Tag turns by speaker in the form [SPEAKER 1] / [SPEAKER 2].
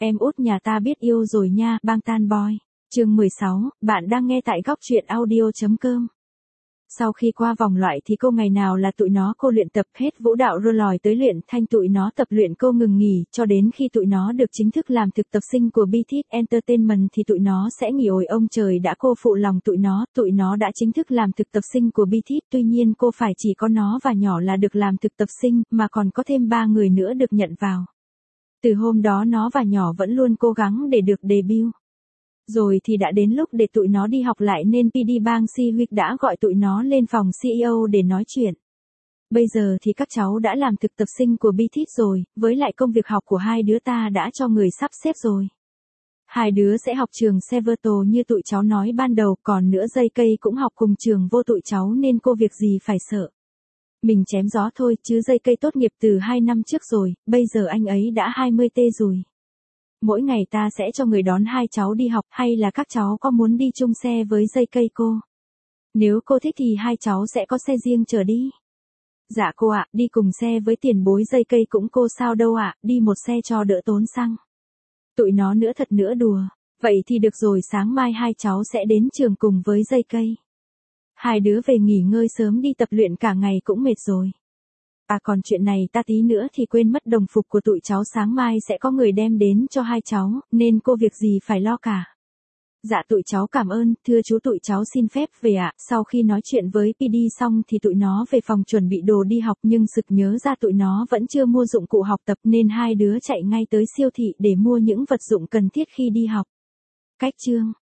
[SPEAKER 1] Em út nhà ta biết yêu rồi nha, Bangtan Boy. Chương 16, bạn đang nghe tại góc truyện audio.com. Sau khi qua vòng loại thì cô ngày nào là tụi nó cô luyện tập hết vũ đạo rô lòi tới luyện thanh tụi nó tập luyện cô ngừng nghỉ cho đến khi tụi nó được chính thức làm thực tập sinh của BTS Entertainment thì tụi nó sẽ nghỉ. Ôi ông trời đã cô phụ lòng tụi nó đã chính thức làm thực tập sinh của BTS, tuy nhiên cô phải chỉ có nó và nhỏ là được làm thực tập sinh mà còn có thêm 3 người nữa được nhận vào. Từ hôm đó nó và nhỏ vẫn luôn cố gắng để được debut. Rồi thì đã đến lúc để tụi nó đi học lại nên PD Bang Si-hyuk đã gọi tụi nó lên phòng CEO để nói chuyện. Bây giờ thì các cháu đã làm thực tập sinh của BTS rồi, với lại công việc học của hai đứa ta đã cho người sắp xếp rồi. Hai đứa sẽ học trường Severto như tụi cháu nói ban đầu, còn nữa dây cây cũng học cùng trường vô tụi cháu nên cô việc gì phải sợ. Mình chém gió thôi chứ dây cây tốt nghiệp từ 2 năm trước rồi, bây giờ anh ấy đã 20T rồi. Mỗi ngày ta sẽ cho người đón hai cháu đi học, hay là các cháu có muốn đi chung xe với dây cây cô? Nếu cô thích thì hai cháu sẽ có xe riêng chở đi. Dạ cô ạ, đi cùng xe với tiền bối dây cây cũng cô sao đâu ạ, đi một xe cho đỡ tốn xăng. Tụi nó nữa thật nữa đùa. Vậy thì được rồi, sáng mai hai cháu sẽ đến trường cùng với dây cây. Hai đứa về nghỉ ngơi sớm đi, tập luyện cả ngày cũng mệt rồi. À còn chuyện này ta tí nữa thì quên mất, đồng phục của tụi cháu sáng mai sẽ có người đem đến cho hai cháu, nên cô việc gì phải lo cả. Dạ tụi cháu cảm ơn, thưa chú tụi cháu xin phép về ạ. Sau khi nói chuyện với PD xong thì tụi nó về phòng chuẩn bị đồ đi học, nhưng sực nhớ ra tụi nó vẫn chưa mua dụng cụ học tập nên hai đứa chạy ngay tới siêu thị để mua những vật dụng cần thiết khi đi học. Cách chương